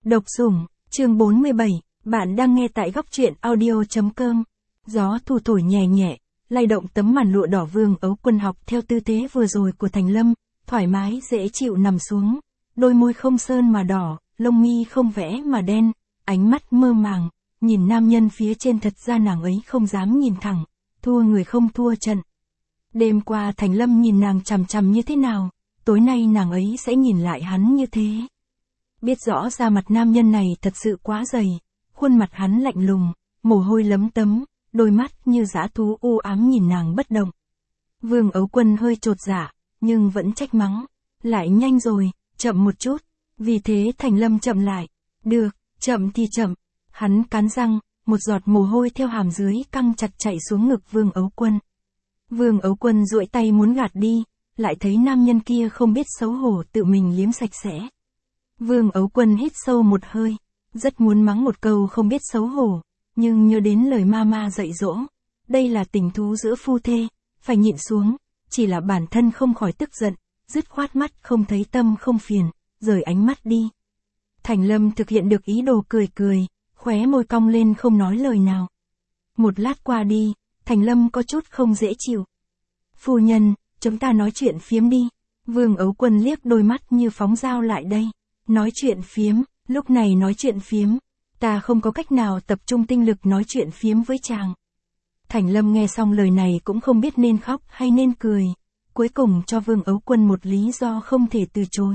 Độc Sủng, chương 47, bạn đang nghe tại góc truyện audio.com. Gió thu thổi nhẹ nhẹ, lay động tấm màn lụa đỏ. Vương Ấu Quân học theo tư thế vừa rồi của Thành Lâm, thoải mái dễ chịu nằm xuống, đôi môi không sơn mà đỏ, lông mi không vẽ mà đen, ánh mắt mơ màng, nhìn nam nhân phía trên. Thật ra nàng ấy không dám nhìn thẳng, thua người không thua trận. Đêm qua Thành Lâm nhìn nàng chằm chằm như thế nào, tối nay nàng ấy sẽ nhìn lại hắn như thế. Biết rõ da mặt nam nhân này thật sự quá dày, khuôn mặt hắn lạnh lùng, mồ hôi lấm tấm, đôi mắt như dã thú u ám nhìn nàng bất động. Vương Ấu Quân hơi chột dạ, nhưng vẫn trách mắng, lại nhanh rồi, chậm một chút. Vì thế Thành Lâm chậm lại, được, chậm thì chậm. Hắn cắn răng, một giọt mồ hôi theo hàm dưới căng chặt chảy xuống ngực Vương Ấu Quân. Vương Ấu Quân duỗi tay muốn gạt đi, lại thấy nam nhân kia không biết xấu hổ tự mình liếm sạch sẽ. Vương Ấu Quân hít sâu một hơi, rất muốn mắng một câu không biết xấu hổ, nhưng nhớ đến lời mama dạy dỗ, đây là tình thú giữa phu thê, phải nhịn xuống, chỉ là bản thân không khỏi tức giận, dứt khoát mắt không thấy tâm không phiền, rời ánh mắt đi. Thành Lâm thực hiện được ý đồ cười cười, khóe môi cong lên không nói lời nào. Một lát qua đi, Thành Lâm có chút không dễ chịu. Phu nhân, chúng ta nói chuyện phiếm đi. Vương Ấu Quân liếc đôi mắt như phóng dao lại đây. Nói chuyện phiếm, lúc này nói chuyện phiếm, ta không có cách nào tập trung tinh lực nói chuyện phiếm với chàng. Thành Lâm nghe xong lời này cũng không biết nên khóc hay nên cười, cuối cùng cho Vương Ấu Quân một lý do không thể từ chối.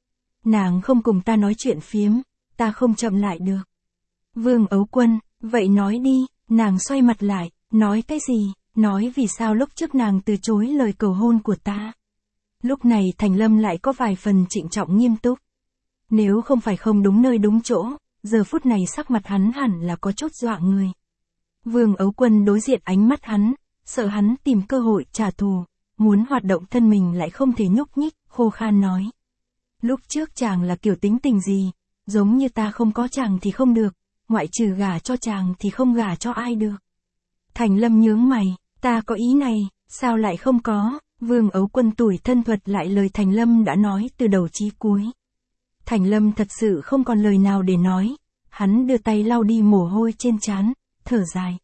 Nàng không cùng ta nói chuyện phiếm, ta không chậm lại được. Vương Ấu Quân, vậy nói đi. Nàng xoay mặt lại, nói cái gì, nói vì sao lúc trước nàng từ chối lời cầu hôn của ta. Lúc này Thành Lâm lại có vài phần trịnh trọng nghiêm túc. Nếu không phải không đúng nơi đúng chỗ, giờ phút này sắc mặt hắn hẳn là có chút dọa người. Vương Ấu Quân đối diện ánh mắt hắn, sợ hắn tìm cơ hội trả thù, muốn hoạt động thân mình lại không thể nhúc nhích, khô khan nói. Lúc trước chàng là kiểu tính tình gì, giống như ta không có chàng thì không được, ngoại trừ gả cho chàng thì không gả cho ai được. Thành Lâm nhướng mày, ta có ý này, sao lại không có. Vương Ấu Quân tủi thân thuật lại lời Thành Lâm đã nói từ đầu chí cuối. Thành Lâm thật sự không còn lời nào để nói, hắn đưa tay lau đi mồ hôi trên trán, thở dài.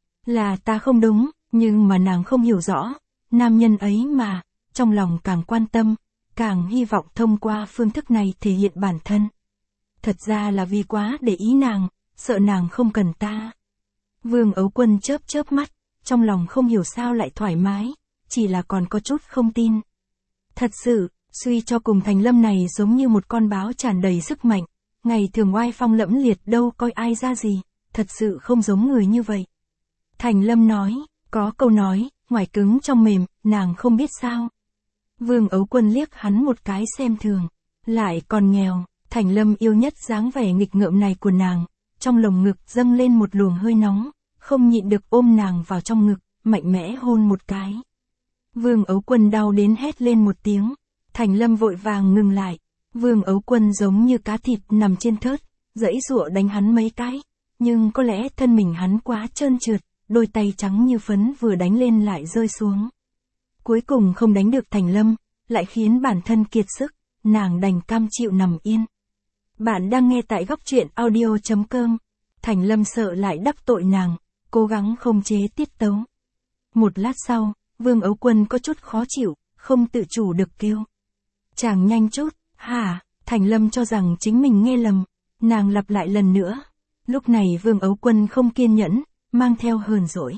Là ta không đúng, nhưng mà nàng không hiểu rõ, nam nhân ấy mà, trong lòng càng quan tâm, càng hy vọng thông qua phương thức này thể hiện bản thân. Thật ra là vì quá để ý nàng, sợ nàng không cần ta. Vương Ấu Quân chớp chớp mắt, trong lòng không hiểu sao lại thoải mái, chỉ là còn có chút không tin. Thật sự, suy cho cùng Thành Lâm này giống như một con báo tràn đầy sức mạnh, ngày thường oai phong lẫm liệt đâu coi ai ra gì, thật sự không giống người như vậy. Thành Lâm nói, có câu nói, ngoài cứng trong mềm, nàng không biết sao. Vương Ấu Quân liếc hắn một cái xem thường, lại còn nghèo. Thành Lâm yêu nhất dáng vẻ nghịch ngợm này của nàng, trong lồng ngực dâng lên một luồng hơi nóng, không nhịn được ôm nàng vào trong ngực, mạnh mẽ hôn một cái. Vương Ấu Quân đau đến hét lên một tiếng, Thành Lâm vội vàng ngừng lại. Vương Ấu Quân giống như cá thịt nằm trên thớt, giãy giụa đánh hắn mấy cái, nhưng có lẽ thân mình hắn quá trơn trượt, đôi tay trắng như phấn vừa đánh lên lại rơi xuống. Cuối cùng không đánh được Thành Lâm, lại khiến bản thân kiệt sức, nàng đành cam chịu nằm yên. Bạn đang nghe tại góc truyện audio.com. Thành Lâm sợ lại đắc tội nàng, cố gắng không chế tiết tấu. Một lát sau, Vương Ấu Quân có chút khó chịu, không tự chủ được kêu. Chàng nhanh chút, hả? Thành Lâm cho rằng chính mình nghe lầm, nàng lặp lại lần nữa. Lúc này Vương Ấu Quân không kiên nhẫn, mang theo hờn dỗi.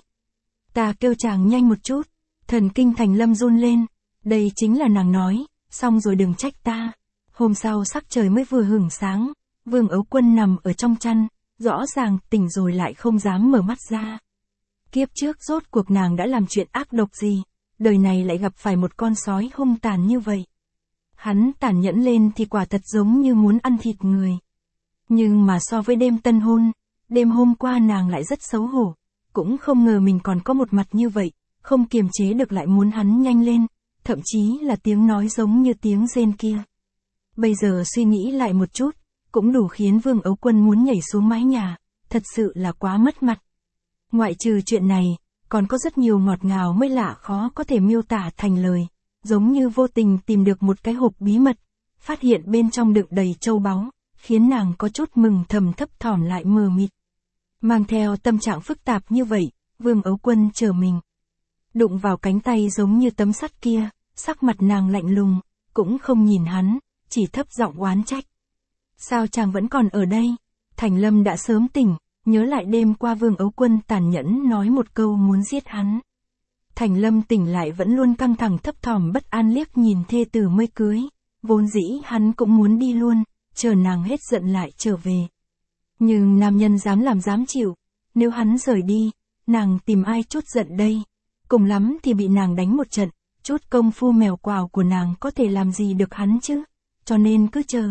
Ta kêu chàng nhanh một chút. Thần kinh Thành Lâm run lên, đây chính là nàng nói, xong rồi đừng trách ta. Hôm sau sắc trời mới vừa hửng sáng, Vương Ấu Quân nằm ở trong chăn, rõ ràng tỉnh rồi lại không dám mở mắt ra. Kiếp trước rốt cuộc nàng đã làm chuyện ác độc gì, đời này lại gặp phải một con sói hung tàn như vậy. Hắn tàn nhẫn lên thì quả thật giống như muốn ăn thịt người. Nhưng mà so với đêm tân hôn, đêm hôm qua nàng lại rất xấu hổ, cũng không ngờ mình còn có một mặt như vậy, không kiềm chế được lại muốn hắn nhanh lên, thậm chí là tiếng nói giống như tiếng rên kia. Bây giờ suy nghĩ lại một chút, cũng đủ khiến Vương Ấu Quân muốn nhảy xuống mái nhà, thật sự là quá mất mặt. Ngoại trừ chuyện này, còn có rất nhiều ngọt ngào mới lạ khó có thể miêu tả thành lời, giống như vô tình tìm được một cái hộp bí mật, phát hiện bên trong đựng đầy châu báu, khiến nàng có chút mừng thầm thấp thỏm lại mờ mịt. Mang theo tâm trạng phức tạp như vậy, Vương Ấu Quân chờ mình. Đụng vào cánh tay giống như tấm sắt kia, sắc mặt nàng lạnh lùng, cũng không nhìn hắn, chỉ thấp giọng oán trách. Sao chàng vẫn còn ở đây? Thành Lâm đã sớm tỉnh, nhớ lại đêm qua Vương Ấu Quân tàn nhẫn nói một câu muốn giết hắn. Thành Lâm tỉnh lại vẫn luôn căng thẳng thấp thỏm bất an liếc nhìn thê tử mới cưới, vốn dĩ hắn cũng muốn đi luôn, chờ nàng hết giận lại trở về. Nhưng nam nhân dám làm dám chịu, nếu hắn rời đi, nàng tìm ai chút giận đây, cùng lắm thì bị nàng đánh một trận, chút công phu mèo quào của nàng có thể làm gì được hắn chứ, cho nên cứ chờ.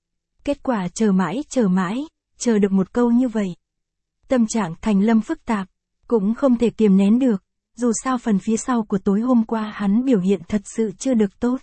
Kết quả chờ mãi, chờ được một câu như vậy. Tâm trạng Thành Lâm phức tạp, cũng không thể kiềm nén được, dù sao phần phía sau của tối hôm qua hắn biểu hiện thật sự chưa được tốt.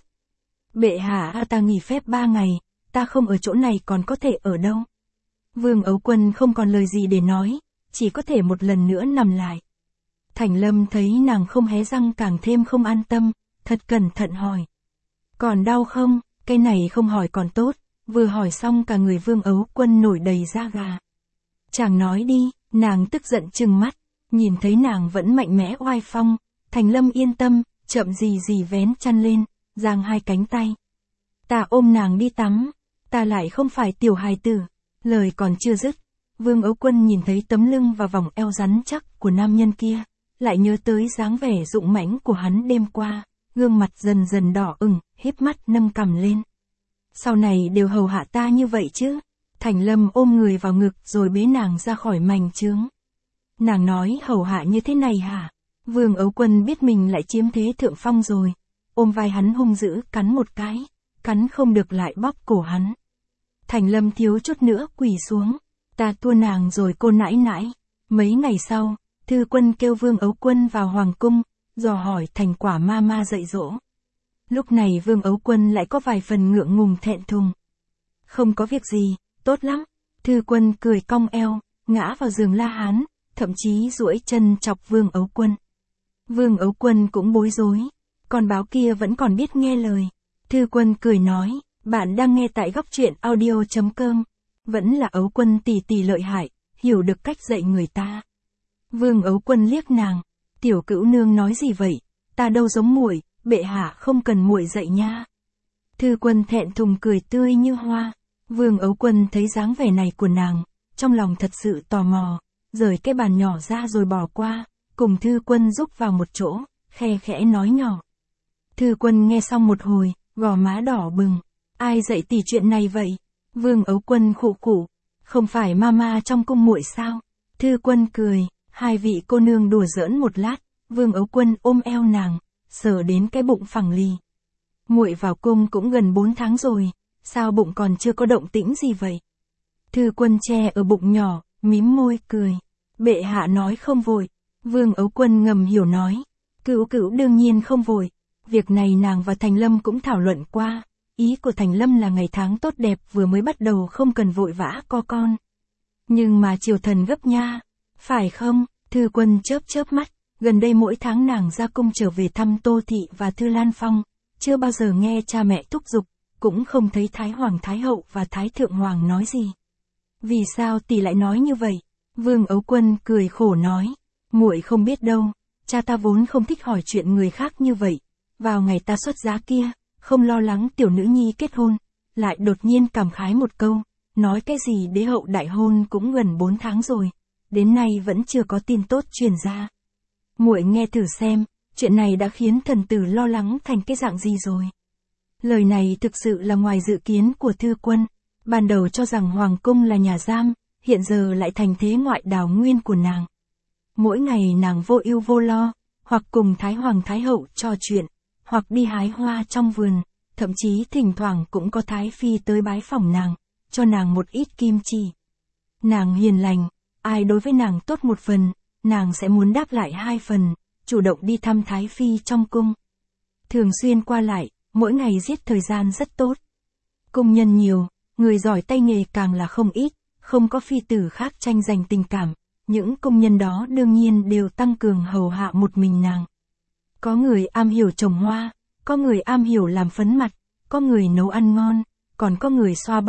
Bệ hạ, ta nghỉ phép 3 ngày, ta không ở chỗ này còn có thể ở đâu. Vương Ấu Quân không còn lời gì để nói, chỉ có thể một lần nữa nằm lại. Thành Lâm thấy nàng không hé răng càng thêm không an tâm, thật cẩn thận hỏi. Còn đau không? Cái này không hỏi còn tốt, vừa hỏi xong cả người Vương Ấu Quân nổi đầy da gà. Chàng nói đi, nàng tức giận trừng mắt, nhìn thấy nàng vẫn mạnh mẽ oai phong, Thành Lâm yên tâm, chậm gì vén chăn lên, giang hai cánh tay. Ta ôm nàng đi tắm, ta lại không phải tiểu hài tử. Lời còn chưa dứt, Vương Ấu Quân nhìn thấy tấm lưng và vòng eo rắn chắc của nam nhân kia, lại nhớ tới dáng vẻ dũng mãnh của hắn đêm qua, gương mặt dần dần đỏ ửng, híp mắt nâng cằm lên. Sau này đều hầu hạ ta như vậy chứ? Thành Lâm ôm người vào ngực rồi bế nàng ra khỏi mành chướng. Nàng nói hầu hạ như thế này hả? Vương Ấu Quân biết mình lại chiếm thế thượng phong rồi, ôm vai hắn hung dữ cắn một cái, cắn không được lại bóp cổ hắn. Thành Lâm thiếu chút nữa quỳ xuống, ta tua nàng rồi cô nãi nãi. Mấy ngày sau, Thư Quân kêu Vương Ấu Quân vào hoàng cung, dò hỏi thành quả ma dạy dỗ. Lúc này Vương Ấu Quân lại có vài phần ngượng ngùng thẹn thùng. Không có việc gì, tốt lắm. Thư Quân cười cong eo, ngã vào giường La Hán, thậm chí duỗi chân chọc Vương Ấu Quân. Vương Ấu Quân cũng bối rối, con báo kia vẫn còn biết nghe lời. Thư Quân cười nói, bạn đang nghe tại góc truyện audio.com. Vẫn là Ấu Quân tỷ lợi hại, hiểu được cách dạy người ta. Vương Ấu Quân liếc nàng, tiểu cữu nương nói gì vậy, ta đâu giống muội, bệ hạ không cần muội dạy nha. Thư Quân thẹn thùng cười tươi như hoa. Vương Ấu Quân thấy dáng vẻ này của nàng, trong lòng thật sự tò mò, rời cái bàn nhỏ ra rồi bỏ qua, cùng Thư Quân rúc vào một chỗ, khe khẽ nói nhỏ. Thư Quân nghe xong một hồi, gò má đỏ bừng. Ai dạy tỷ chuyện này vậy? Vương Ấu Quân khụ khụ, không phải mama trong cung muội sao? Thư Quân cười, hai vị cô nương đùa giỡn một lát, Vương Ấu Quân ôm eo nàng, sờ đến cái bụng phẳng lì. Muội vào cung cũng gần 4 tháng rồi, sao bụng còn chưa có động tĩnh gì vậy? Thư Quân che ở bụng nhỏ, mím môi cười. Bệ hạ nói không vội. Vương Ấu Quân ngầm hiểu nói. Cữu đương nhiên không vội. Việc này nàng và Thành Lâm cũng thảo luận qua. Ý của Thành Lâm là ngày tháng tốt đẹp vừa mới bắt đầu không cần vội vã có con. Nhưng mà triều thần gấp nha. Phải không? Thư Quân chớp mắt. Gần đây mỗi tháng nàng ra cung trở về thăm Tô Thị và Thư Lan Phong. Chưa bao giờ nghe cha mẹ thúc giục. Cũng không thấy Thái Hoàng Thái Hậu và Thái Thượng Hoàng nói gì. Vì sao tỷ lại nói như vậy? Vương Ấu Quân cười khổ nói. Muội không biết đâu. Cha ta vốn không thích hỏi chuyện người khác như vậy. Vào ngày ta xuất giá kia, không lo lắng tiểu nữ nhi kết hôn, lại đột nhiên cảm khái một câu, nói cái gì đế hậu đại hôn cũng gần 4 tháng rồi, đến nay vẫn chưa có tin tốt truyền ra. Muội nghe thử xem, chuyện này đã khiến thần tử lo lắng thành cái dạng gì rồi. Lời này thực sự là ngoài dự kiến của Thư Quân, ban đầu cho rằng hoàng cung là nhà giam, hiện giờ lại thành thế ngoại đào nguyên của nàng. Mỗi ngày nàng vô ưu vô lo, hoặc cùng Thái Hoàng Thái Hậu trò chuyện, hoặc đi hái hoa trong vườn, thậm chí thỉnh thoảng cũng có Thái Phi tới bái phỏng nàng, cho nàng một ít kim chỉ. Nàng hiền lành, ai đối với nàng tốt một phần, nàng sẽ muốn đáp lại 2 phần, chủ động đi thăm Thái Phi trong cung. Thường xuyên qua lại, mỗi ngày giết thời gian rất tốt. Cung nhân nhiều, người giỏi tay nghề càng là không ít, không có phi tử khác tranh giành tình cảm, những công nhân đó đương nhiên đều tăng cường hầu hạ một mình nàng. Có người am hiểu trồng hoa, có người am hiểu làm phấn mặt, có người nấu ăn ngon, còn có người xoa bóp,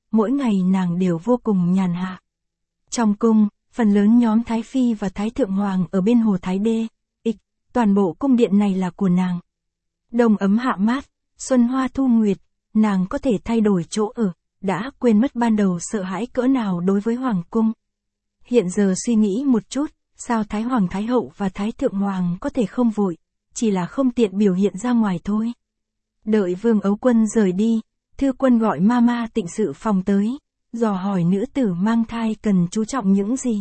mỗi ngày nàng đều vô cùng nhàn hạ. Trong cung, phần lớn nhóm Thái Phi và Thái Thượng Hoàng ở bên hồ Thái Đê, toàn bộ cung điện này là của nàng. Đông ấm hạ mát, xuân hoa thu nguyệt, nàng có thể thay đổi chỗ ở, đã quên mất ban đầu sợ hãi cỡ nào đối với Hoàng cung. Hiện giờ suy nghĩ một chút, sao Thái Hoàng Thái Hậu và Thái Thượng Hoàng có thể không vội, chỉ là không tiện biểu hiện ra ngoài thôi. Đợi Vương Ấu Quân rời đi, Thư Quân gọi Mama Tịnh sự phòng tới, dò hỏi nữ tử mang thai cần chú trọng những gì.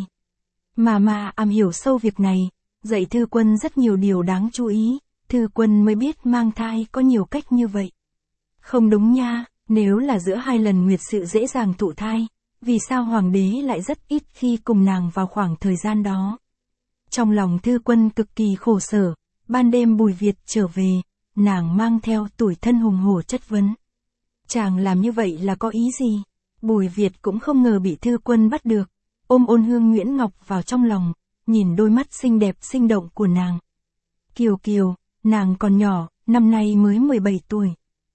Mama am hiểu sâu việc này, dạy Thư Quân rất nhiều điều đáng chú ý, Thư Quân mới biết mang thai có nhiều cách như vậy. Không đúng nha, nếu là giữa 2 lần nguyệt sự dễ dàng thụ thai, vì sao Hoàng đế lại rất ít khi cùng nàng vào khoảng thời gian đó. Trong lòng Thư Quân cực kỳ khổ sở, ban đêm Bùi Việt trở về, nàng mang theo tủi thân hùng hổ chất vấn. Chàng làm như vậy là có ý gì? Bùi Việt cũng không ngờ bị Thư Quân bắt được, ôm Ôn Hương Nguyễn Ngọc vào trong lòng, nhìn đôi mắt xinh đẹp sinh động của nàng. Kiều Kiều, nàng còn nhỏ, năm nay mới 17 tuổi.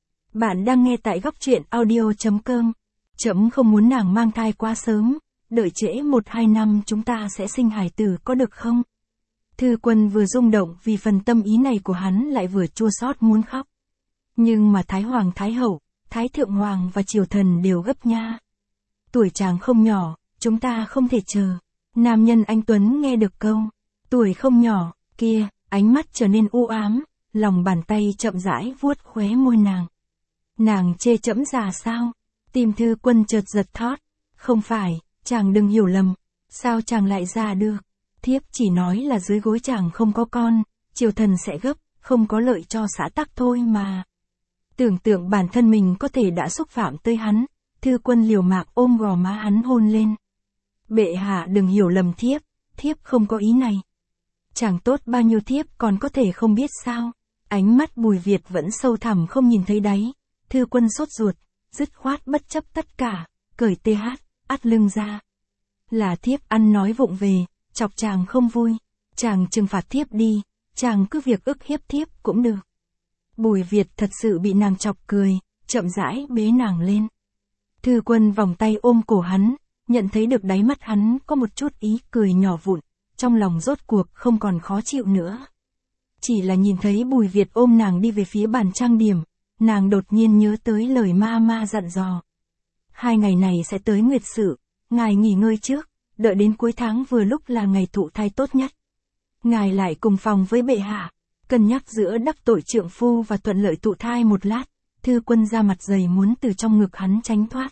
Bạn đang nghe tại góc truyện audio.com. Trẫm không muốn nàng mang thai quá sớm, đợi trễ 1-2 năm chúng ta sẽ sinh hài tử có được không? Thư Quân vừa rung động vì phần tâm ý này của hắn lại vừa chua xót muốn khóc. Nhưng mà Thái Hoàng Thái Hậu, Thái Thượng Hoàng và Triều Thần đều gấp nha. Tuổi chàng không nhỏ, chúng ta không thể chờ. Nam nhân anh Tuấn nghe được câu, tuổi không nhỏ, kia, ánh mắt trở nên u ám, lòng bàn tay chậm rãi vuốt khóe môi nàng. Nàng chê trẫm già sao? Tim Thư Quân chợt giật thót. Không phải, chàng đừng hiểu lầm. Sao chàng lại già được? Thiếp chỉ nói là dưới gối chàng không có con, Triều Thần sẽ gấp, không có lợi cho xã tắc thôi mà. Tưởng tượng bản thân mình có thể đã xúc phạm tới hắn, Thư Quân liều mạng ôm gò má hắn hôn lên. Bệ hạ đừng hiểu lầm thiếp không có ý này. Chàng tốt bao nhiêu thiếp còn có thể không biết sao? Ánh mắt Bùi Việt vẫn sâu thẳm không nhìn thấy đáy. Thư Quân sốt ruột, dứt khoát bất chấp tất cả, cởi át lưng ra. Là thiếp ăn nói vụng về, chọc chàng không vui, chàng trừng phạt thiếp đi, chàng cứ việc ức hiếp thiếp cũng được. Bùi Việt thật sự bị nàng chọc cười, chậm rãi bế nàng lên. Thư Quân vòng tay ôm cổ hắn, nhận thấy được đáy mắt hắn có một chút ý cười nhỏ vụn, trong lòng rốt cuộc không còn khó chịu nữa. Chỉ là nhìn thấy Bùi Việt ôm nàng đi về phía bàn trang điểm, nàng đột nhiên nhớ tới lời Mama dặn dò. 2 ngày này sẽ tới nguyệt sự, ngài nghỉ ngơi trước, đợi đến cuối tháng vừa lúc là ngày thụ thai tốt nhất. Ngài lại cùng phòng với bệ hạ, cân nhắc giữa đắc tội trượng phu và thuận lợi thụ thai một lát. Thư Quân ra mặt dày muốn từ trong ngực hắn tránh thoát.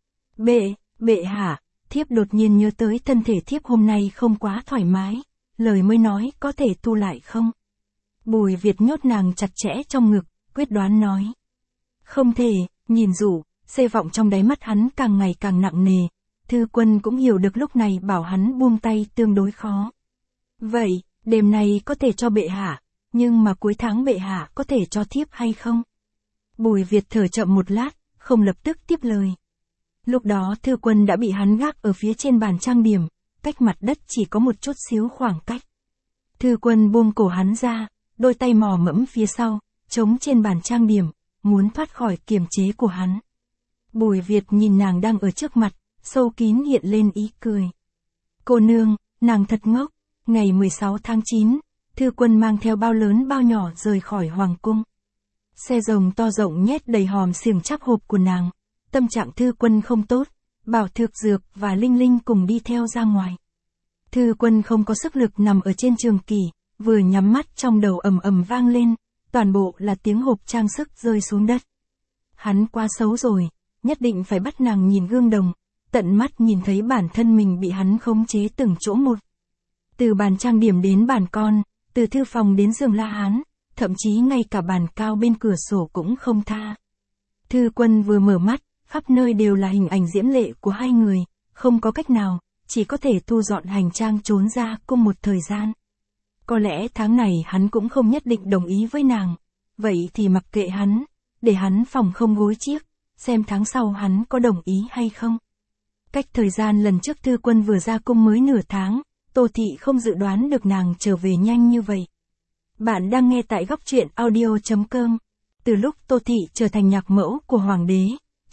Bệ hạ, thiếp đột nhiên nhớ tới thân thể thiếp hôm nay không quá thoải mái, lời mới nói có thể tu lại không? Bùi Việt nhốt nàng chặt chẽ trong ngực, quyết đoán nói. Không thể, nhìn rủ, xê vọng trong đáy mắt hắn càng ngày càng nặng nề. Thư Quân cũng hiểu được lúc này bảo hắn buông tay tương đối khó. Vậy, đêm nay có thể cho bệ hạ, nhưng mà cuối tháng bệ hạ có thể cho thiếp hay không? Bùi Việt thở chậm một lát, không lập tức tiếp lời. Lúc đó Thư Quân đã bị hắn gác ở phía trên bàn trang điểm, cách mặt đất chỉ có một chút xíu khoảng cách. Thư Quân buông cổ hắn ra, đôi tay mò mẫm phía sau, chống trên bàn trang điểm, muốn thoát khỏi kiềm chế của hắn. Bùi Việt nhìn nàng đang ở trước mặt, sâu kín hiện lên ý cười. Cô nương, nàng thật ngốc. Ngày 16 tháng 9, Thư Quân mang theo bao lớn bao nhỏ rời khỏi hoàng cung. Xe rồng to rộng nhét đầy hòm xiềng chắc hộp của nàng. Tâm trạng Thư Quân không tốt, bảo Thược Dược và Linh Linh cùng đi theo ra ngoài. Thư Quân không có sức lực nằm ở trên trường kỷ, vừa nhắm mắt trong đầu ầm ầm vang lên, toàn bộ là tiếng hộp trang sức rơi xuống đất. Hắn quá xấu rồi, nhất định phải bắt nàng nhìn gương đồng, tận mắt nhìn thấy bản thân mình bị hắn khống chế từng chỗ một. Từ bàn trang điểm đến bàn con, từ thư phòng đến giường La Hán, thậm chí ngay cả bàn cao bên cửa sổ cũng không tha. Thư Quân vừa mở mắt, khắp nơi đều là hình ảnh diễm lệ của hai người, không có cách nào, chỉ có thể thu dọn hành trang trốn ra cùng một thời gian. Có lẽ tháng này hắn cũng không nhất định đồng ý với nàng, vậy thì mặc kệ hắn, để hắn phòng không gối chiếc, xem tháng sau hắn có đồng ý hay không. Cách thời gian lần trước Thư Quân vừa ra cung mới nửa tháng, Tô Thị không dự đoán được nàng trở về nhanh như vậy. Bạn đang nghe tại góc truyện audio.com. Từ lúc Tô Thị trở thành nhạc mẫu của hoàng đế,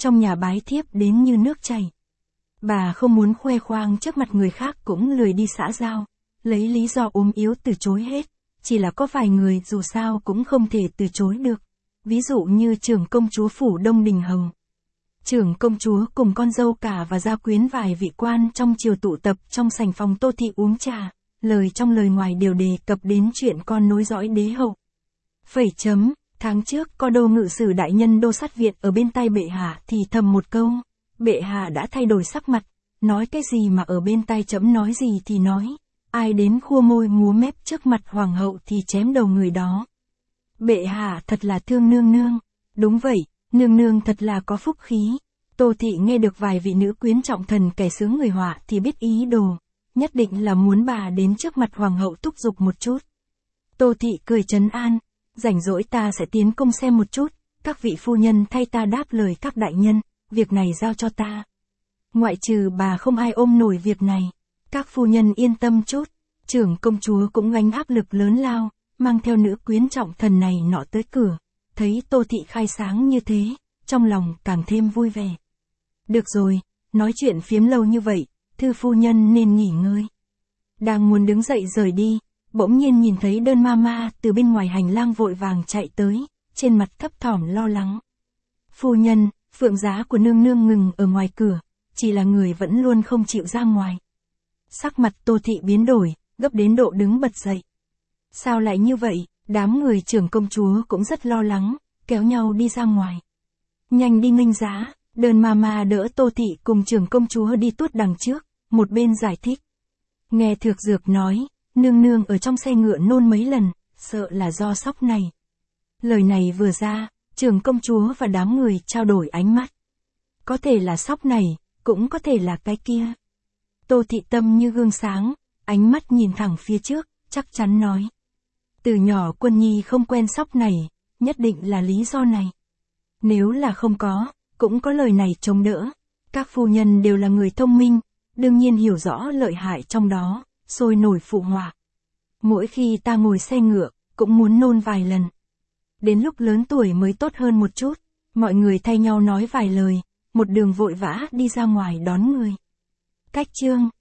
trong nhà bái thiếp đến như nước chảy. Bà không muốn khoe khoang trước mặt người khác cũng lười đi xã giao, lấy lý do ốm yếu từ chối hết, chỉ là có vài người dù sao cũng không thể từ chối được, ví dụ như trưởng công chúa phủ Đông Đình Hầu. Trưởng công chúa cùng con dâu cả và gia quyến vài vị quan trong triều tụ tập trong sảnh phòng Tô Thị uống trà, lời trong lời ngoài đều đề cập đến chuyện con nối dõi đế hậu. Tháng trước có Đô ngự sử đại nhân Đô Sát Viện ở bên tai bệ hạ thì thầm một câu, bệ hạ đã thay đổi sắc mặt, nói cái gì mà ở bên tai trẫm nói gì thì nói, ai đến khua môi múa mép trước mặt hoàng hậu thì chém đầu người đó. Bệ hạ thật là thương nương nương. Đúng vậy, nương nương thật là có phúc khí. Tô Thị nghe được vài vị nữ quyến trọng thần kẻ sướng người họa thì biết ý đồ, nhất định là muốn bà đến trước mặt hoàng hậu thúc giục một chút. Tô Thị cười trấn an, rảnh rỗi ta sẽ tiến công xem một chút, các vị phu nhân thay ta đáp lời các đại nhân, việc này giao cho ta. Ngoại trừ bà không ai ôm nổi việc này, các phu nhân yên tâm chút, trưởng công chúa cũng gánh áp lực lớn lao, mang theo nữ quyến trọng thần này nọ tới cửa, thấy Tô Thị khai sáng như thế, trong lòng càng thêm vui vẻ. Được rồi, nói chuyện phiếm lâu như vậy, thư phu nhân nên nghỉ ngơi. Đang muốn đứng dậy rời đi, bỗng nhiên nhìn thấy Đơn Mama từ bên ngoài hành lang vội vàng chạy tới, trên mặt thấp thỏm lo lắng. Phu nhân, phượng giá của nương nương ngừng ở ngoài cửa, chỉ là người vẫn luôn không chịu ra ngoài. Sắc mặt Tô Thị biến đổi, gấp đến độ đứng bật dậy. Sao lại như vậy? Đám người trưởng công chúa cũng rất lo lắng, kéo nhau đi ra ngoài. Nhanh đi nghênh giá, Đơn Mama đỡ Tô Thị cùng trưởng công chúa đi tuốt đằng trước, một bên giải thích. Nghe Thược Dược nói, nương nương ở trong xe ngựa nôn mấy lần, sợ là do sốc này. Lời này vừa ra, trưởng công chúa và đám người trao đổi ánh mắt. Có thể là sốc này, cũng có thể là cái kia. Tô Thị tâm như gương sáng, ánh mắt nhìn thẳng phía trước, chắc chắn nói. Từ nhỏ Quân Nhi không quen sốc này, nhất định là lý do này. Nếu là không có, cũng có lời này chống đỡ. Các phu nhân đều là người thông minh, đương nhiên hiểu rõ lợi hại trong đó, sôi nổi phụ họa. Mỗi khi ta ngồi xe ngựa, cũng muốn nôn vài lần. Đến lúc lớn tuổi mới tốt hơn một chút, mọi người thay nhau nói vài lời, một đường vội vã đi ra ngoài đón người. Cách chương